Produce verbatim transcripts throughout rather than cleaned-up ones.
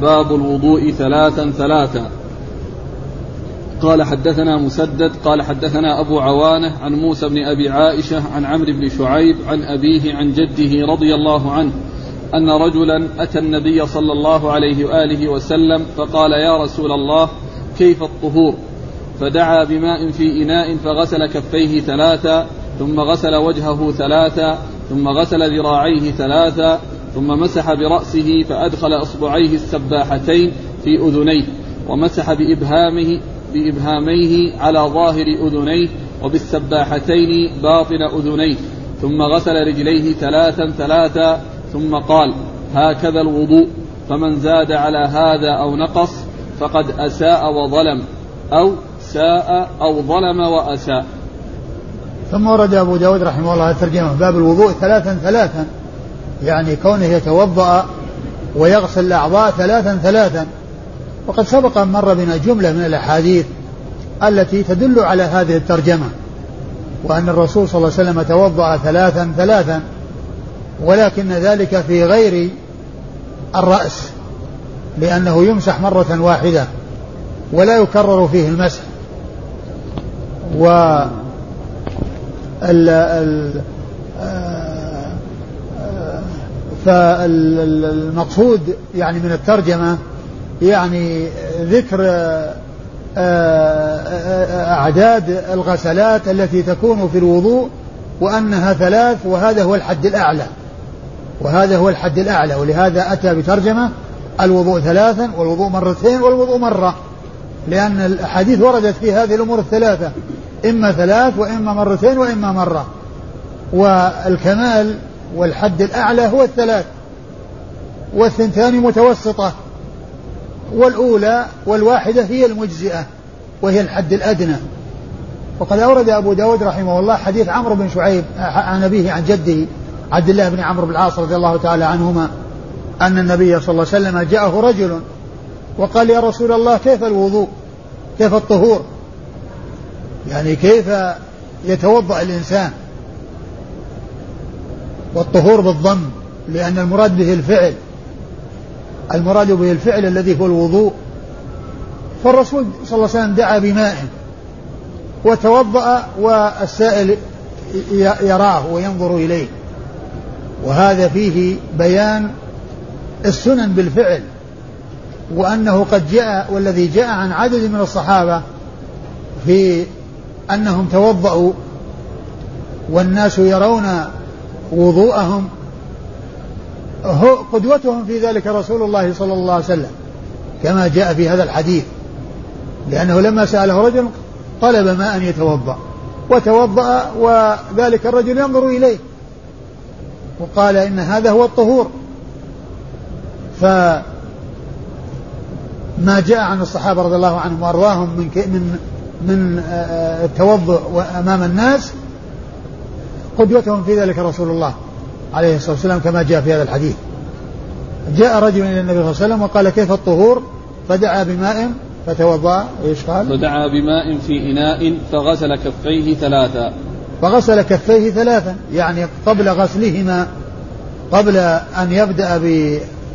باب الوضوء ثلاثا ثلاثا. قال حدثنا مسدد قال حدثنا أبو عوانة عن موسى بن أبي عائشة عن عمرو بن شعيب عن أبيه عن جده رضي الله عنه أن رجلا أتى النبي صلى الله عليه وآله وسلم فقال يا رسول الله كيف الطهور؟ فدعا بماء في إناء فغسل كفيه ثلاثا ثم غسل وجهه ثلاثا ثم غسل ذراعيه ثلاثا ثم مسح برأسه فأدخل أصبعيه السباحتين في أذنيه ومسح بإبهامه بإبهاميه على ظاهر أذنيه وبالسباحتين باطن أذنيه ثم غسل رجليه ثلاثا ثلاثا ثم قال هكذا الوضوء فمن زاد على هذا أو نقص فقد أساء وظلم أو ساء أو ظلم وأساء. ثم ورد أبو داود رحمه الله الترجمة باب الوضوء ثلاثا ثلاثا، يعني كونه يتوضأ ويغسل الأعضاء ثلاثا ثلاثا. وقد سبق مر بنا جملة من الأحاديث التي تدل على هذه الترجمة، وأن الرسول صلى الله عليه وسلم توضأ ثلاثا ثلاثا، ولكن ذلك في غير الرأس لأنه يمسح مرة واحدة ولا يكرر فيه المسح. و فالمقصود يعني من الترجمة يعني ذكر أعداد الغسلات التي تكون في الوضوء وأنها ثلاث، وهذا هو الحد الأعلى وهذا هو الحد الأعلى ولهذا أتى بترجمة الوضوء ثلاثا والوضوء مرتين والوضوء مرة، لأن الأحاديث وردت في هذه الأمور الثلاثة، إما ثلاث وإما مرتين وإما مرة، والكمال والحد الأعلى هو الثلاث، والثنتان متوسطة، والأولى والواحدة هي المجزئة وهي الحد الأدنى. وقد أورد أبو داود رحمه الله حديث عمرو بن شعيب عن أبيه عن جده عبد الله بن عمرو بن العاص رضي الله تعالى عنهما أن النبي صلى الله عليه وسلم جاءه رجل وقال يا رسول الله كيف الوضوء كيف الطهور، يعني كيف يتوضأ الإنسان، والطهور بالضم لأن المراد به الفعل المراد به الفعل الذي هو الوضوء. فالرسول صلى الله عليه وسلم دعا بماء وتوضأ والسائل يراه وينظر إليه، وهذا فيه بيان السنن بالفعل، وأنه قد جاء والذي جاء عن عدد من الصحابة في أنهم توضأوا والناس يرون وضوءهم هو قدوتهم في ذلك رسول الله صلى الله عليه وسلم كما جاء في هذا الحديث، لأنه لما سأله رجل طلب ماء يتوضأ وتوضأ وذلك الرجل ينظر إليه وقال إن هذا هو الطهور. فما جاء عن الصحابة رضي الله عنهم وأرضاهم من من من التوضؤ أمام الناس قدوتهم في ذلك رسول الله عليه الصلاة والسلام كما جاء في هذا الحديث. جاء رجل إلى النبي صلى الله عليه وسلم وقال كيف الطهور؟ فدعا بماء فتوضأ. إيش قال؟ فدعا بماء في إناء فغسل كفيه ثلاثا فغسل كفيه ثلاثا، يعني قبل غسلهما قبل أن يبدأ ب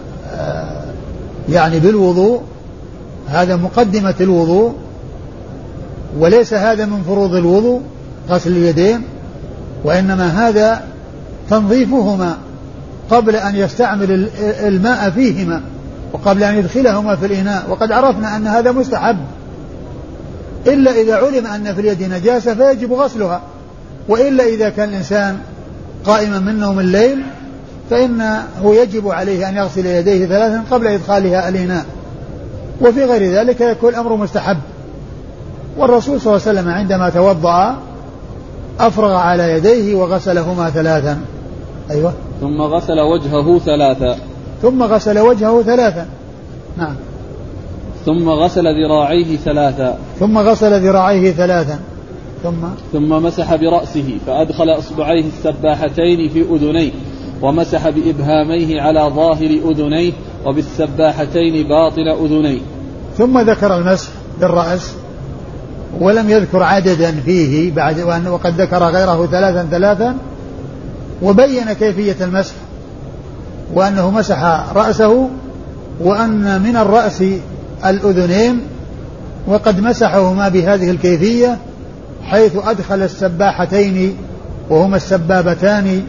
يعني بالوضوء، هذا مقدمة الوضوء وليس هذا من فروض الوضوء غسل اليدين، وإنما هذا تنظيفهما قبل أن يستعمل الماء فيهما وقبل أن يدخلهما في الإناء. وقد عرفنا أن هذا مستحب إلا إذا علم أن في اليد نجاسة فيجب غسلها، وإلا إذا كان الإنسان قائما من نوم الليل فإنه يجب عليه أن يغسل يديه ثلاثا قبل إدخالها الإناء، وفي غير ذلك يكون الأمر مستحب. والرسول صلى الله عليه وسلم عندما توضأ أفرغ على يديه وغسلهما ثلاثا. أيوة. ثم غسل وجهه ثلاثا ثم غسل وجهه ثلاثا نعم. ثم غسل ذراعيه ثلاثا ثم غسل ذراعيه ثلاثا ثم ثم مسح برأسه فأدخل أصبعيه السباحتين في أذنيه ومسح بإبهاميه على ظاهر أذنيه وبالسباحتين باطن أذنيه. ثم ذكر المسح بالرأس ولم يذكر عددا فيه بعد، وقد ذكر غيره ثلاثا ثلاثا وبين كيفية المسح، وأنه مسح رأسه وأن من الرأس الأذنين، وقد مسحهما بهذه الكيفية حيث أدخل السباحتين وهما السبابتان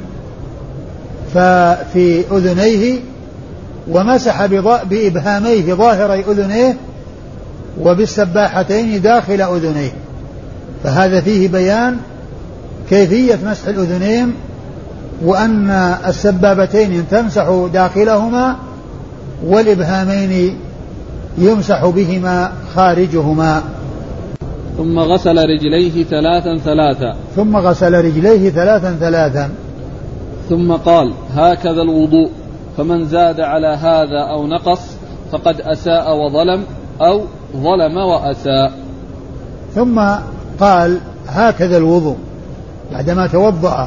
ففي أذنيه، ومسح بإبهاميه ظاهري أذنيه وبالسباحتين داخل أذنيه. فهذا فيه بيان كيفية مسح الأذنين، وأن السبابتين تمسح داخلهما والإبهامين يمسح بهما خارجهما. ثم غسل رجليه ثلاثا ثلاثا ثم غسل رجليه ثلاثا ثلاثا ثم قال: هكذا الوضوء، فمن زاد على هذا أو نقص فقد أساء وظلم أو ظلم وأساء. ثم قال: هكذا الوضوء، بعدما توضأ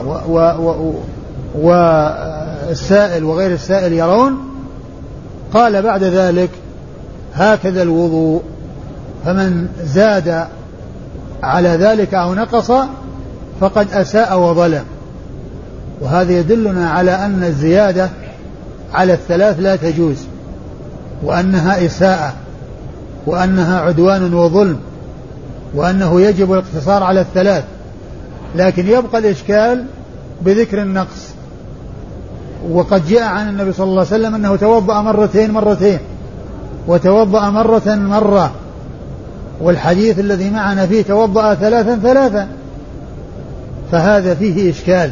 والسائل وغير السائل يرون، قال بعد ذلك: هكذا الوضوء، فمن زاد على ذلك أو نقص فقد أساء وظلم. وهذا يدلنا على أن الزيادة على الثلاث لا تجوز، وأنها إساءة، وأنها عدوان وظلم، وأنه يجب الاقتصار على الثلاث. لكن يبقى الإشكال بذكر النقص. وقد جاء عن النبي صلى الله عليه وسلم أنه توضأ مرتين مرتين وتوضأ مرة مرة، والحديث الذي معنا فيه توضأ ثلاثا ثلاثا، فهذا فيه إشكال.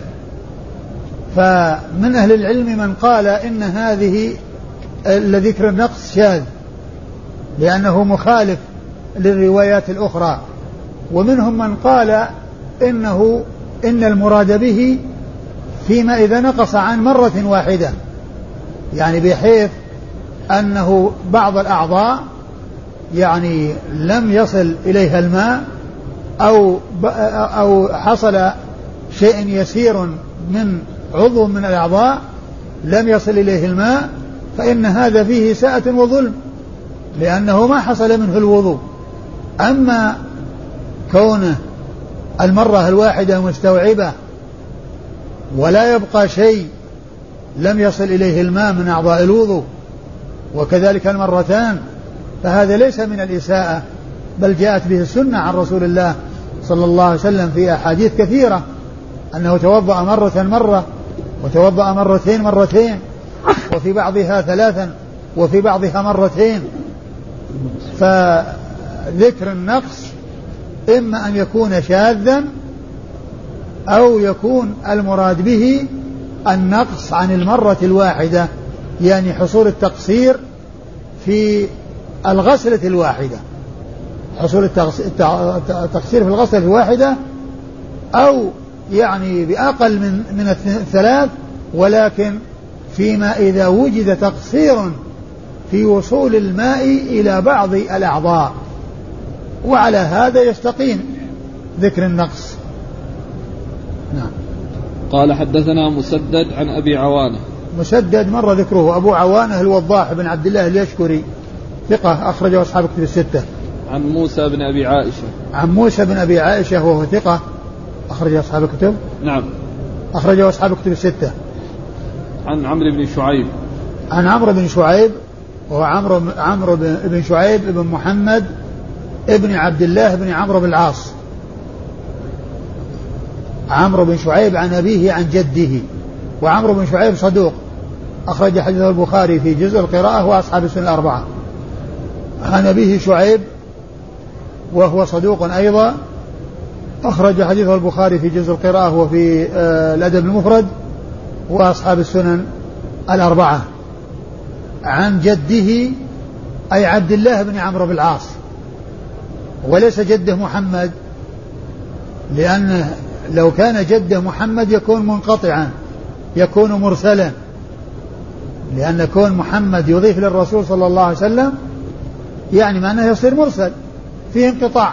فمن أهل العلم من قال إن هذه ذكر النقص شاذ لأنه مخالف للروايات الأخرى، ومنهم من قال إنه إن المراد به فيما إذا نقص عن مرة واحدة، يعني بحيث أنه بعض الأعضاء يعني لم يصل إليها الماء أو أو حصل شيء يسير من عضو من الأعضاء لم يصل إليه الماء، فإن هذا فيه ساءة وظلم لأنه ما حصل منه الوضوء. أما كونه المرة الواحدة مستوعبة ولا يبقى شيء لم يصل إليه الماء من أعضاء الوضوء، وكذلك المرتان، فهذا ليس من الإساءة، بل جاءت به السنة عن رسول الله صلى الله عليه وسلم في أحاديث كثيرة أنه توضأ مرة مرة وتوضأ مرتين مرتين، وفي بعضها ثلاثا وفي بعضها مرتين. فذكر النقص إما أن يكون شاذا أو يكون المراد به النقص عن المرة الواحدة، يعني حصول التقصير في الغسلة الواحدة، حصول التقصير في الغسلة الواحدة، أو يعني بأقل من من الثلاث، ولكن فيما إذا وجد تقصير في وصول الماء إلى بعض الأعضاء، وعلى هذا يستقيم ذكر النقص. نعم. قال: حدثنا مسدد عن أبي عوانة. مسدد مر ذكره. أبو عوانة الوضاح بن عبد الله اليشكري، ثقة، أخرجه أصحاب كتب الستة. عن موسى بن أبي عائشة. عن موسى بن أبي عائشة وهو ثقة، أخرجه أصحاب الكتب. نعم. أخرجه أصحاب الكتب الستة. عن عمرو بن شعيب. عن عمرو بن شعيب وهو عمرو عمرو بن شعيب بن محمد ابن عبد الله بن عمرو بن العاص. عمرو بن شعيب عن أبيه عن جده. وعمرو بن شعيب صدوق، أخرج حديثه البخاري في جزء القراءة وأصحاب السنة الأربعة. عن أبيه شعيب وهو صدوق أيضا، أخرج حديثه البخاري في جزء القراءة وفي آه الأدب المفرد وأصحاب السنن الأربعة. عن جده أي عبد الله بن عمرو بن العاص، وليس جده محمد، لأن لو كان جده محمد يكون منقطعا، يكون مرسلا، لأن كون محمد يضيف للرسول صلى الله عليه وسلم يعني معناه يصير مرسل فيه انقطاع.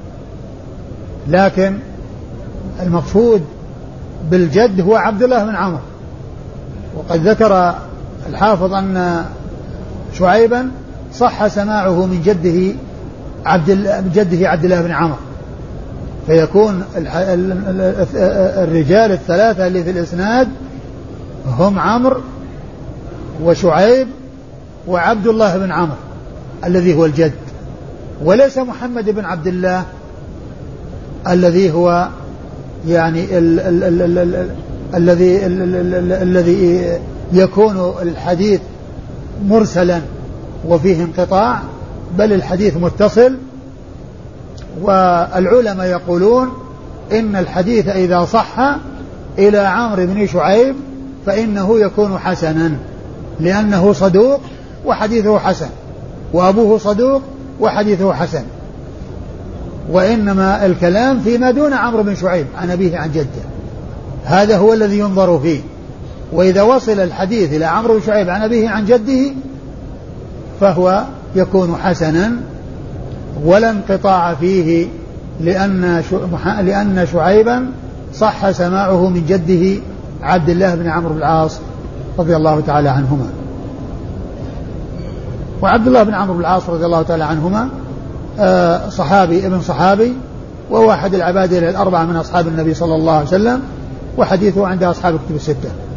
لكن المقصود بالجد هو عبد الله بن عمرو. وقد ذكر الحافظ أن شعيبا صح سماعه من جده عبد من جده عبد الله بن عمرو، فيكون الرجال الثلاثة اللي في الإسناد هم عمرو وشعيب وعبد الله بن عمرو الذي هو الجد، وليس محمد بن عبد الله الذي هو يعني ال ال ال ال ال الذي الذي يكون الحديث مرسلا وفيه انقطاع، بل الحديث متصل. والعلماء يقولون إن الحديث إذا صح إلى عمرو بن شعيب فإنه يكون حسنا، لأنه صدوق وحديثه حسن، وأبوه صدوق وحديثه حسن. وإنما الكلام فيما دون عمرو بن شعيب عن أبيه عن جده، هذا هو الذي ينظر فيه. وإذا وصل الحديث إلى عمرو بن شعيب عن أبيه عن جده فهو يكون حسنا ولا انقطاع فيه، لأن لأن شعيبا صح سماعه من جده عبد الله بن عمرو بن العاص رضي الله تعالى عنهما. وعبد الله بن عمرو بن العاص رضي الله تعالى عنهما صحابي ابن صحابي، وهو أحد العبادلة الأربعة من أصحاب النبي صلى الله عليه وسلم، وحديثه عند أصحاب الكتب الستة.